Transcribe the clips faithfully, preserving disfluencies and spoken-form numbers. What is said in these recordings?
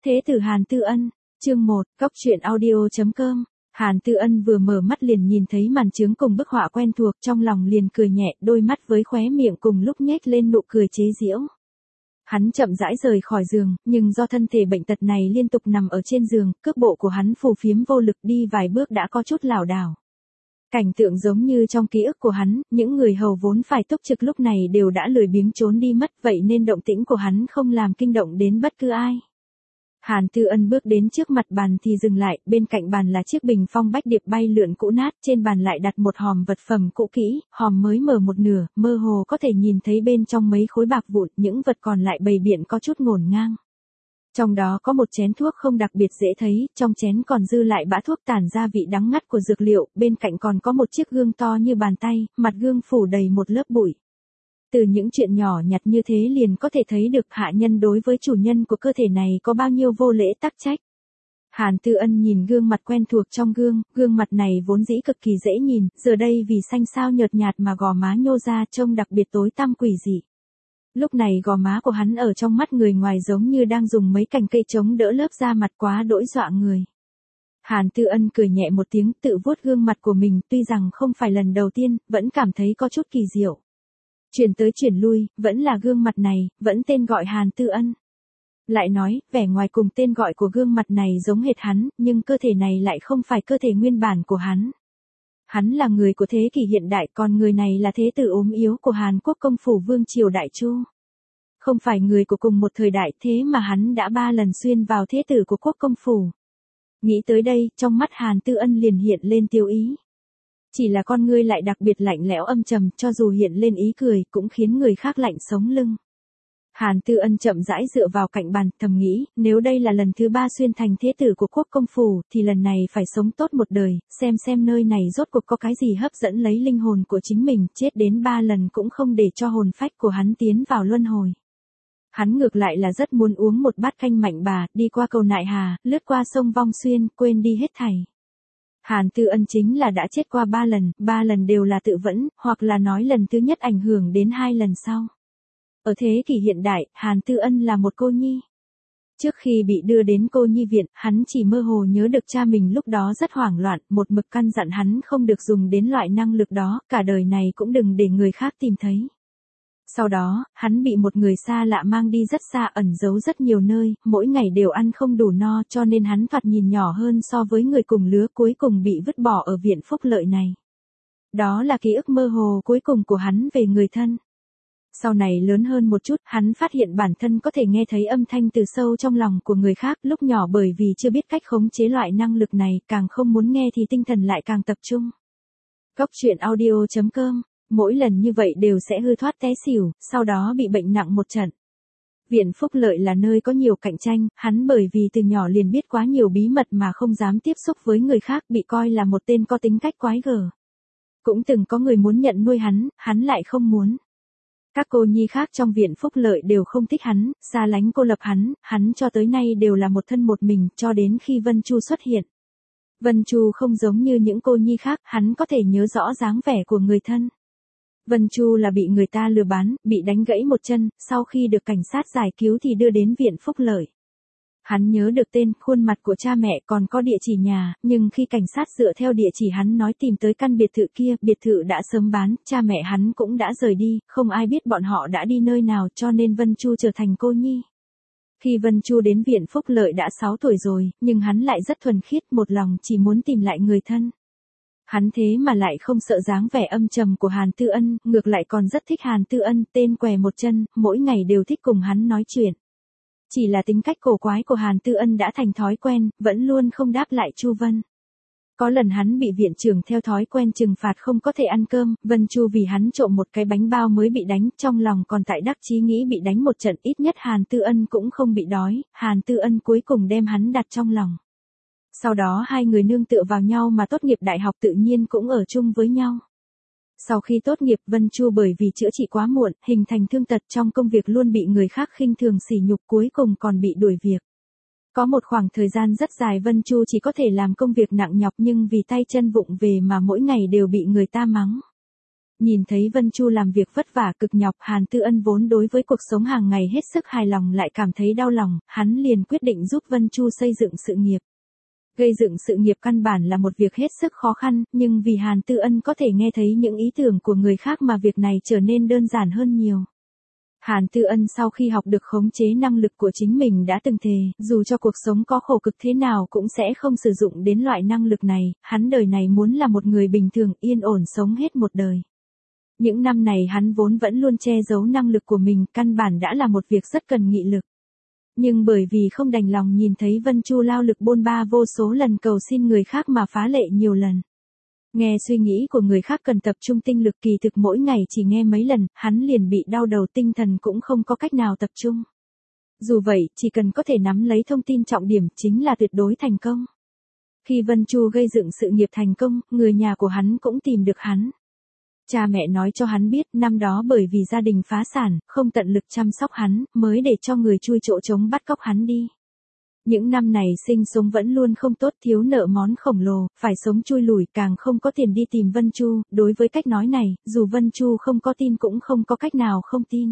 Thế tử Hàn Tư Ân, chương một, Cóc truyện audio.com. Hàn Tư Ân vừa mở mắt liền nhìn thấy màn chướng cùng bức họa quen thuộc, trong lòng liền cười nhẹ, đôi mắt với khóe miệng cùng lúc nhếch lên nụ cười chế giễu. Hắn chậm rãi rời khỏi giường, nhưng do thân thể bệnh tật này liên tục nằm ở trên giường, cước bộ của hắn phù phiếm vô lực, đi vài bước đã có chút lảo đảo. Cảnh tượng giống như trong ký ức của hắn, những người hầu vốn phải túc trực lúc này đều đã lười biếng trốn đi mất, vậy nên động tĩnh của hắn không làm kinh động đến bất cứ ai. Hàn Tư Ân bước đến trước mặt bàn thì dừng lại, bên cạnh bàn là chiếc bình phong bách điệp bay lượn cũ nát, trên bàn lại đặt một hòm vật phẩm cũ kỹ, hòm mới mở một nửa, mơ hồ có thể nhìn thấy bên trong mấy khối bạc vụn, những vật còn lại bày biện có chút ngổn ngang. Trong đó có một chén thuốc không đặc biệt dễ thấy, trong chén còn dư lại bã thuốc tản ra vị đắng ngắt của dược liệu, bên cạnh còn có một chiếc gương to như bàn tay, mặt gương phủ đầy một lớp bụi. Từ những chuyện nhỏ nhặt như thế liền có thể thấy được hạ nhân đối với chủ nhân của cơ thể này có bao nhiêu vô lễ tắc trách. Hàn Tư Ân nhìn gương mặt quen thuộc trong gương, gương mặt này vốn dĩ cực kỳ dễ nhìn, giờ đây vì xanh xao nhợt nhạt mà gò má nhô ra trông đặc biệt tối tăm quỷ dị. Lúc này gò má của hắn ở trong mắt người ngoài giống như đang dùng mấy cành cây chống đỡ lớp da mặt quá đỗi dọa người. Hàn Tư Ân cười nhẹ một tiếng tự vuốt gương mặt của mình, tuy rằng không phải lần đầu tiên, vẫn cảm thấy có chút kỳ diệu. Chuyển tới chuyển lui, vẫn là gương mặt này, vẫn tên gọi Hàn Tư Ân. Lại nói, vẻ ngoài cùng tên gọi của gương mặt này giống hệt hắn, nhưng cơ thể này lại không phải cơ thể nguyên bản của hắn. Hắn là người của thế kỷ hiện đại, còn người này là thế tử ốm yếu của Hàn Quốc công phủ Vương Triều Đại Chu. Không phải người của cùng một thời đại, thế mà hắn đã ba lần xuyên vào thế tử của quốc công phủ. Nghĩ tới đây, trong mắt Hàn Tư Ân liền hiện lên tiêu ý. Chỉ là con ngươi lại đặc biệt lạnh lẽo âm trầm, cho dù hiện lên ý cười, cũng khiến người khác lạnh sống lưng. Hàn Tư Ân chậm rãi dựa vào cạnh bàn, thầm nghĩ, nếu đây là lần thứ ba xuyên thành thế tử của quốc công phủ, thì lần này phải sống tốt một đời, xem xem nơi này rốt cuộc có cái gì hấp dẫn lấy linh hồn của chính mình, chết đến ba lần cũng không để cho hồn phách của hắn tiến vào luân hồi. Hắn ngược lại là rất muốn uống một bát canh mạnh bà, đi qua cầu Nại Hà, lướt qua sông Vong Xuyên, quên đi hết thảy. Hàn Tư Ân chính là đã chết qua ba lần, ba lần đều là tự vẫn, hoặc là nói lần thứ nhất ảnh hưởng đến hai lần sau. Ở thế kỷ hiện đại, Hàn Tư Ân là một cô nhi. Trước khi bị đưa đến cô nhi viện, hắn chỉ mơ hồ nhớ được cha mình lúc đó rất hoảng loạn, một mực căn dặn hắn không được dùng đến loại năng lực đó, cả đời này cũng đừng để người khác tìm thấy. Sau đó, hắn bị một người xa lạ mang đi rất xa, ẩn giấu rất nhiều nơi, mỗi ngày đều ăn không đủ no, cho nên hắn thoạt nhìn nhỏ hơn so với người cùng lứa, cuối cùng bị vứt bỏ ở viện phúc lợi này. Đó là ký ức mơ hồ cuối cùng của hắn về người thân. Sau này lớn hơn một chút, hắn phát hiện bản thân có thể nghe thấy âm thanh từ sâu trong lòng của người khác, lúc nhỏ bởi vì chưa biết cách khống chế loại năng lực này, càng không muốn nghe thì tinh thần lại càng tập trung. Cóc truyện audio.com. Mỗi lần như vậy đều sẽ hư thoát té xỉu, sau đó bị bệnh nặng một trận. Viện phúc lợi là nơi có nhiều cạnh tranh, hắn bởi vì từ nhỏ liền biết quá nhiều bí mật mà không dám tiếp xúc với người khác, bị coi là một tên có tính cách quái gở. Cũng từng có người muốn nhận nuôi hắn, hắn lại không muốn. Các cô nhi khác trong viện phúc lợi đều không thích hắn, xa lánh cô lập hắn, hắn cho tới nay đều là một thân một mình, cho đến khi Vân Chu xuất hiện. Vân Chu không giống như những cô nhi khác, hắn có thể nhớ rõ dáng vẻ của người thân. Vân Chu là bị người ta lừa bán, bị đánh gãy một chân, sau khi được cảnh sát giải cứu thì đưa đến viện phúc lợi. Hắn nhớ được tên, khuôn mặt của cha mẹ, còn có địa chỉ nhà, nhưng khi cảnh sát dựa theo địa chỉ hắn nói tìm tới căn biệt thự kia, biệt thự đã sớm bán, cha mẹ hắn cũng đã rời đi, không ai biết bọn họ đã đi nơi nào, cho nên Vân Chu trở thành cô nhi. Khi Vân Chu đến viện phúc lợi đã sáu tuổi rồi, nhưng hắn lại rất thuần khiết, một lòng chỉ muốn tìm lại người thân. Hắn thế mà lại không sợ dáng vẻ âm trầm của Hàn Tư Ân, ngược lại còn rất thích Hàn Tư Ân, tên què một chân, mỗi ngày đều thích cùng hắn nói chuyện. Chỉ là tính cách cổ quái của Hàn Tư Ân đã thành thói quen, vẫn luôn không đáp lại Chu Vân. Có lần hắn bị viện trưởng theo thói quen trừng phạt không có thể ăn cơm, Vân Chu vì hắn trộm một cái bánh bao mới bị đánh, trong lòng còn tại đắc chí nghĩ bị đánh một trận, ít nhất Hàn Tư Ân cũng không bị đói, Hàn Tư Ân cuối cùng đem hắn đặt trong lòng. Sau đó hai người nương tựa vào nhau mà tốt nghiệp đại học tự nhiên cũng ở chung với nhau. Sau khi tốt nghiệp, Vân Chu bởi vì chữa trị quá muộn, hình thành thương tật trong công việc luôn bị người khác khinh thường sỉ nhục, cuối cùng còn bị đuổi việc. Có một khoảng thời gian rất dài Vân Chu chỉ có thể làm công việc nặng nhọc, nhưng vì tay chân vụng về mà mỗi ngày đều bị người ta mắng. Nhìn thấy Vân Chu làm việc vất vả cực nhọc, Hàn Tư Ân vốn đối với cuộc sống hàng ngày hết sức hài lòng lại cảm thấy đau lòng, hắn liền quyết định giúp Vân Chu xây dựng sự nghiệp. Gây dựng sự nghiệp căn bản là một việc hết sức khó khăn, nhưng vì Hàn Tư Ân có thể nghe thấy những ý tưởng của người khác mà việc này trở nên đơn giản hơn nhiều. Hàn Tư Ân sau khi học được khống chế năng lực của chính mình đã từng thề, dù cho cuộc sống có khổ cực thế nào cũng sẽ không sử dụng đến loại năng lực này, hắn đời này muốn là một người bình thường yên ổn sống hết một đời. Những năm này hắn vốn vẫn luôn che giấu năng lực của mình, căn bản đã là một việc rất cần nghị lực. Nhưng bởi vì không đành lòng nhìn thấy Vân Chu lao lực bôn ba vô số lần cầu xin người khác mà phá lệ nhiều lần. Nghe suy nghĩ của người khác cần tập trung tinh lực, kỳ thực mỗi ngày chỉ nghe mấy lần, hắn liền bị đau đầu, tinh thần cũng không có cách nào tập trung. Dù vậy, chỉ cần có thể nắm lấy thông tin trọng điểm chính là tuyệt đối thành công. Khi Vân Chu gây dựng sự nghiệp thành công, người nhà của hắn cũng tìm được hắn. Cha mẹ nói cho hắn biết năm đó bởi vì gia đình phá sản, không tận lực chăm sóc hắn, mới để cho người chui chỗ trống bắt cóc hắn đi. Những năm này sinh sống vẫn luôn không tốt, thiếu nợ món khổng lồ, phải sống chui lủi, càng không có tiền đi tìm Vân Chu. Đối với cách nói này, dù Vân Chu không có tin cũng không có cách nào không tin.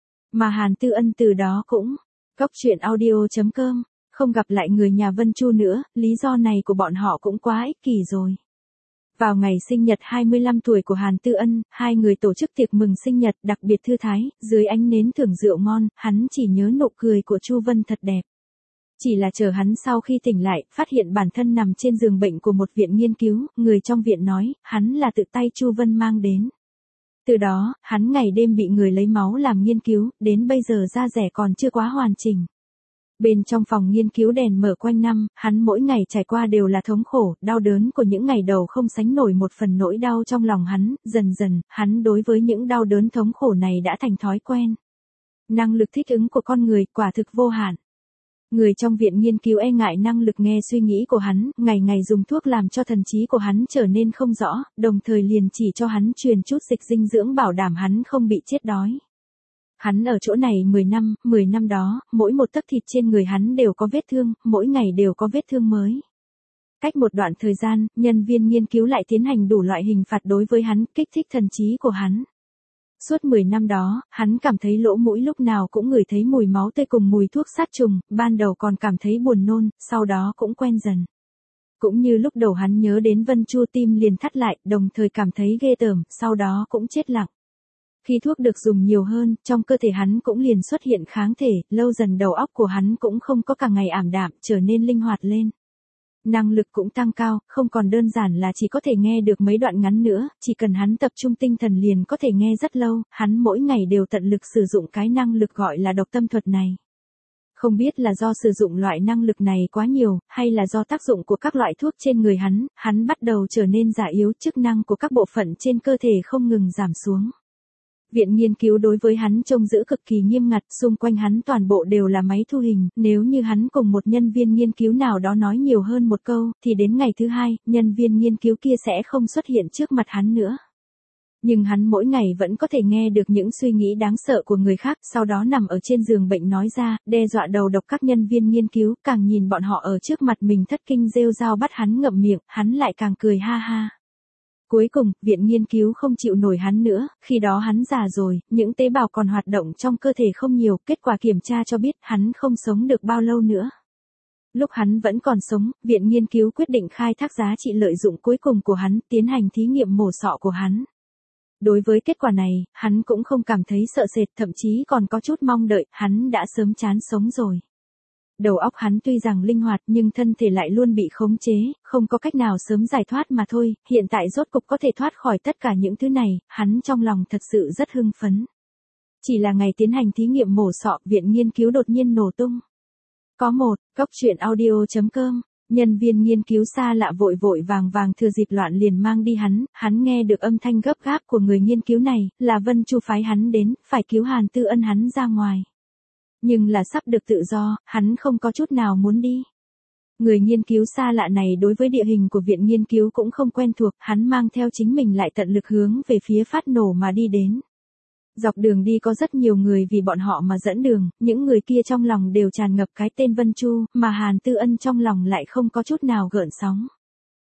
Mà Hàn Tư Ân từ đó cũng Cóc truyện audio chấm com không gặp lại người nhà Vân Chu nữa, lý do này của bọn họ cũng quá ích kỷ rồi. Vào ngày sinh nhật hai mươi lăm tuổi của Hàn Tư Ân, hai người tổ chức tiệc mừng sinh nhật đặc biệt thư thái, dưới ánh nến thưởng rượu ngon, hắn chỉ nhớ nụ cười của Chu Vân thật đẹp. Chỉ là chờ hắn sau khi tỉnh lại, phát hiện bản thân nằm trên giường bệnh của một viện nghiên cứu, người trong viện nói, hắn là tự tay Chu Vân mang đến. Từ đó, hắn ngày đêm bị người lấy máu làm nghiên cứu, đến bây giờ da rẻ còn chưa quá hoàn chỉnh. Bên trong phòng nghiên cứu đèn mở quanh năm, hắn mỗi ngày trải qua đều là thống khổ, đau đớn của những ngày đầu không sánh nổi một phần nỗi đau trong lòng hắn, dần dần, hắn đối với những đau đớn thống khổ này đã thành thói quen. Năng lực thích ứng của con người quả thực vô hạn. Người trong viện nghiên cứu e ngại năng lực nghe suy nghĩ của hắn, ngày ngày dùng thuốc làm cho thần trí của hắn trở nên không rõ, đồng thời liền chỉ cho hắn truyền chút dịch dinh dưỡng bảo đảm hắn không bị chết đói. Hắn ở chỗ này mười năm, mười năm đó, mỗi một tấc thịt trên người hắn đều có vết thương, mỗi ngày đều có vết thương mới. Cách một đoạn thời gian, nhân viên nghiên cứu lại tiến hành đủ loại hình phạt đối với hắn, kích thích thần trí của hắn. Suốt mười năm đó, hắn cảm thấy lỗ mũi lúc nào cũng ngửi thấy mùi máu tươi cùng mùi thuốc sát trùng, ban đầu còn cảm thấy buồn nôn, sau đó cũng quen dần. Cũng như lúc đầu hắn nhớ đến Vân Chu tim liền thắt lại, đồng thời cảm thấy ghê tởm, sau đó cũng chết lặng. Khi thuốc được dùng nhiều hơn, trong cơ thể hắn cũng liền xuất hiện kháng thể, lâu dần đầu óc của hắn cũng không có cả ngày ảm đạm, trở nên linh hoạt lên. Năng lực cũng tăng cao, không còn đơn giản là chỉ có thể nghe được mấy đoạn ngắn nữa, chỉ cần hắn tập trung tinh thần liền có thể nghe rất lâu, hắn mỗi ngày đều tận lực sử dụng cái năng lực gọi là độc tâm thuật này. Không biết là do sử dụng loại năng lực này quá nhiều, hay là do tác dụng của các loại thuốc trên người hắn, hắn bắt đầu trở nên già yếu, chức năng của các bộ phận trên cơ thể không ngừng giảm xuống. Viện nghiên cứu đối với hắn trông giữ cực kỳ nghiêm ngặt, xung quanh hắn toàn bộ đều là máy thu hình, nếu như hắn cùng một nhân viên nghiên cứu nào đó nói nhiều hơn một câu, thì đến ngày thứ hai, nhân viên nghiên cứu kia sẽ không xuất hiện trước mặt hắn nữa. Nhưng hắn mỗi ngày vẫn có thể nghe được những suy nghĩ đáng sợ của người khác, sau đó nằm ở trên giường bệnh nói ra, đe dọa đầu độc các nhân viên nghiên cứu, càng nhìn bọn họ ở trước mặt mình thất kinh rêu rao bắt hắn ngậm miệng, hắn lại càng cười ha ha. Cuối cùng, viện nghiên cứu không chịu nổi hắn nữa, khi đó hắn già rồi, những tế bào còn hoạt động trong cơ thể không nhiều, kết quả kiểm tra cho biết hắn không sống được bao lâu nữa. Lúc hắn vẫn còn sống, viện nghiên cứu quyết định khai thác giá trị lợi dụng cuối cùng của hắn, tiến hành thí nghiệm mổ sọ của hắn. Đối với kết quả này, hắn cũng không cảm thấy sợ sệt, thậm chí còn có chút mong đợi, hắn đã sớm chán sống rồi. Đầu óc hắn tuy rằng linh hoạt nhưng thân thể lại luôn bị khống chế, không có cách nào sớm giải thoát mà thôi, hiện tại rốt cục có thể thoát khỏi tất cả những thứ này, hắn trong lòng thật sự rất hưng phấn. Chỉ là ngày tiến hành thí nghiệm mổ sọ, viện nghiên cứu đột nhiên nổ tung. Có một, Cóc truyện audio chấm com, nhân viên nghiên cứu xa lạ vội vội vàng vàng thừa dịp loạn liền mang đi hắn, hắn nghe được âm thanh gấp gáp của người nghiên cứu này, là Vân Chu phái hắn đến, phải cứu Hàn Tư Ân hắn ra ngoài. Nhưng là sắp được tự do, hắn không có chút nào muốn đi. Người nghiên cứu xa lạ này đối với địa hình của viện nghiên cứu cũng không quen thuộc, hắn mang theo chính mình lại tận lực hướng về phía phát nổ mà đi đến. Dọc đường đi có rất nhiều người vì bọn họ mà dẫn đường, những người kia trong lòng đều tràn ngập cái tên Vân Chu, mà Hàn Tư Ân trong lòng lại không có chút nào gợn sóng.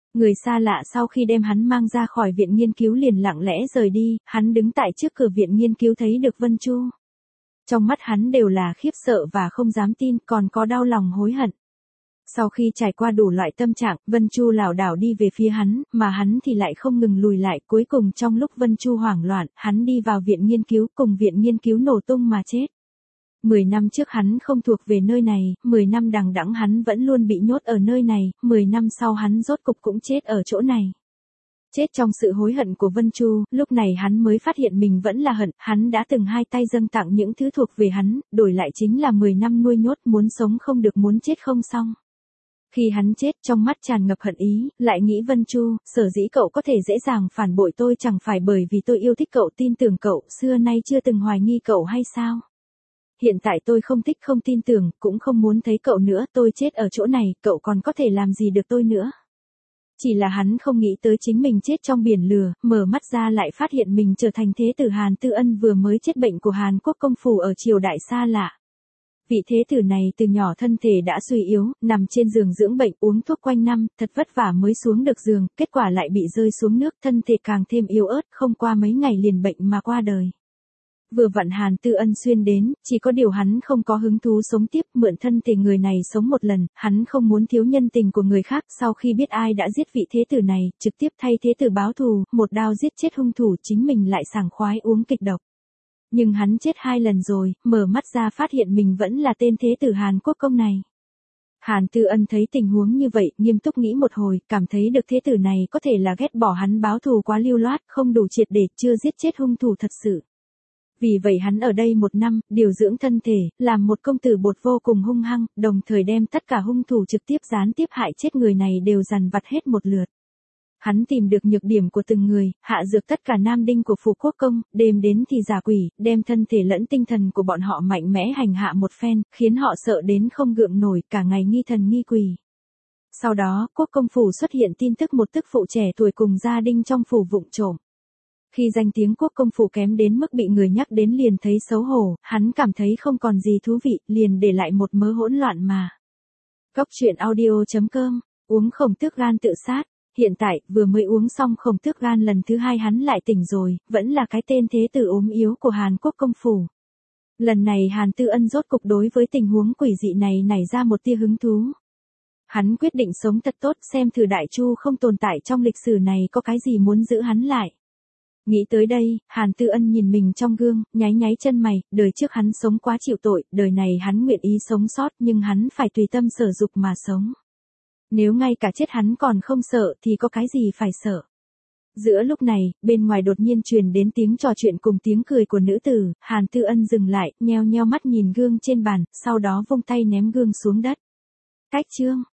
Người xa lạ sau khi đem hắn mang ra khỏi viện nghiên cứu liền lặng lẽ rời đi, hắn đứng tại trước cửa viện nghiên cứu thấy được Vân Chu. Trong mắt hắn đều là khiếp sợ và không dám tin, còn có đau lòng hối hận. Sau khi trải qua đủ loại tâm trạng, Vân Chu lảo đảo đi về phía hắn, mà hắn thì lại không ngừng lùi lại. Cuối cùng trong lúc Vân Chu hoảng loạn, hắn đi vào viện nghiên cứu, cùng viện nghiên cứu nổ tung mà chết. Mười năm trước hắn không thuộc về nơi này, mười năm đằng đẵng hắn vẫn luôn bị nhốt ở nơi này, mười năm sau hắn rốt cục cũng chết ở chỗ này. Chết trong sự hối hận của Vân Chu, lúc này hắn mới phát hiện mình vẫn là hận, hắn đã từng hai tay dâng tặng những thứ thuộc về hắn, đổi lại chính là mười năm nuôi nhốt, muốn sống không được, muốn chết không xong. Khi hắn chết, trong mắt tràn ngập hận ý, lại nghĩ Vân Chu, sở dĩ cậu có thể dễ dàng phản bội tôi chẳng phải bởi vì tôi yêu thích cậu, tin tưởng cậu, xưa nay chưa từng hoài nghi cậu hay sao? Hiện tại tôi không thích, không tin tưởng, cũng không muốn thấy cậu nữa, tôi chết ở chỗ này, cậu còn có thể làm gì được tôi nữa? Chỉ là hắn không nghĩ tới chính mình chết trong biển lửa, mở mắt ra lại phát hiện mình trở thành thế tử Hàn Tư Ân vừa mới chết bệnh của Hàn Quốc công phủ ở triều đại xa lạ. Vị thế tử này từ nhỏ thân thể đã suy yếu, nằm trên giường dưỡng bệnh, uống thuốc quanh năm, thật vất vả mới xuống được giường, kết quả lại bị rơi xuống nước, thân thể càng thêm yếu ớt, không qua mấy ngày liền bệnh mà qua đời. Vừa vặn Hàn Tư Ân xuyên đến, chỉ có điều hắn không có hứng thú sống tiếp, mượn thân thể người này sống một lần, hắn không muốn thiếu nhân tình của người khác, sau khi biết ai đã giết vị thế tử này, trực tiếp thay thế tử báo thù, một đao giết chết hung thủ, chính mình lại sảng khoái uống kịch độc. Nhưng hắn chết hai lần rồi, mở mắt ra phát hiện mình vẫn là tên thế tử Hàn Quốc công này. Hàn Tư Ân thấy tình huống như vậy, nghiêm túc nghĩ một hồi, cảm thấy được thế tử này có thể là ghét bỏ hắn báo thù quá lưu loát, không đủ triệt để, chưa giết chết hung thủ thật sự. Vì vậy hắn ở đây một năm, điều dưỡng thân thể, làm một công tử bột vô cùng hung hăng, đồng thời đem tất cả hung thủ trực tiếp gián tiếp hại chết người này đều dằn vặt hết một lượt. Hắn tìm được nhược điểm của từng người, hạ dược tất cả nam đinh của phủ quốc công, đêm đến thì giả quỷ, đem thân thể lẫn tinh thần của bọn họ mạnh mẽ hành hạ một phen, khiến họ sợ đến không gượng nổi, cả ngày nghi thần nghi quỷ. Sau đó, quốc công phủ xuất hiện tin tức một tức phụ trẻ tuổi cùng gia đinh trong phủ vụng trộm. Khi danh tiếng quốc công phủ kém đến mức bị người nhắc đến liền thấy xấu hổ, hắn cảm thấy không còn gì thú vị, liền để lại một mớ hỗn loạn mà. Cóc truyện audio chấm com, uống khổng tước gan tự sát. Hiện tại, vừa mới uống xong khổng tước gan lần thứ hai hắn lại tỉnh rồi, vẫn là cái tên thế tử ốm yếu của Hàn Quốc công phủ. Lần này Hàn Tư Ân rốt cục đối với tình huống quỷ dị này nảy ra một tia hứng thú. Hắn quyết định sống thật tốt, xem thử Đại Chu không tồn tại trong lịch sử này có cái gì muốn giữ hắn lại. Nghĩ tới đây, Hàn Tư Ân nhìn mình trong gương, nháy nháy chân mày, đời trước hắn sống quá chịu tội, đời này hắn nguyện ý sống sót nhưng hắn phải tùy tâm sở dục mà sống. Nếu ngay cả chết hắn còn không sợ thì có cái gì phải sợ. Giữa lúc này, bên ngoài đột nhiên truyền đến tiếng trò chuyện cùng tiếng cười của nữ tử, Hàn Tư Ân dừng lại, nheo nheo mắt nhìn gương trên bàn, sau đó vung tay ném gương xuống đất. Cách chương.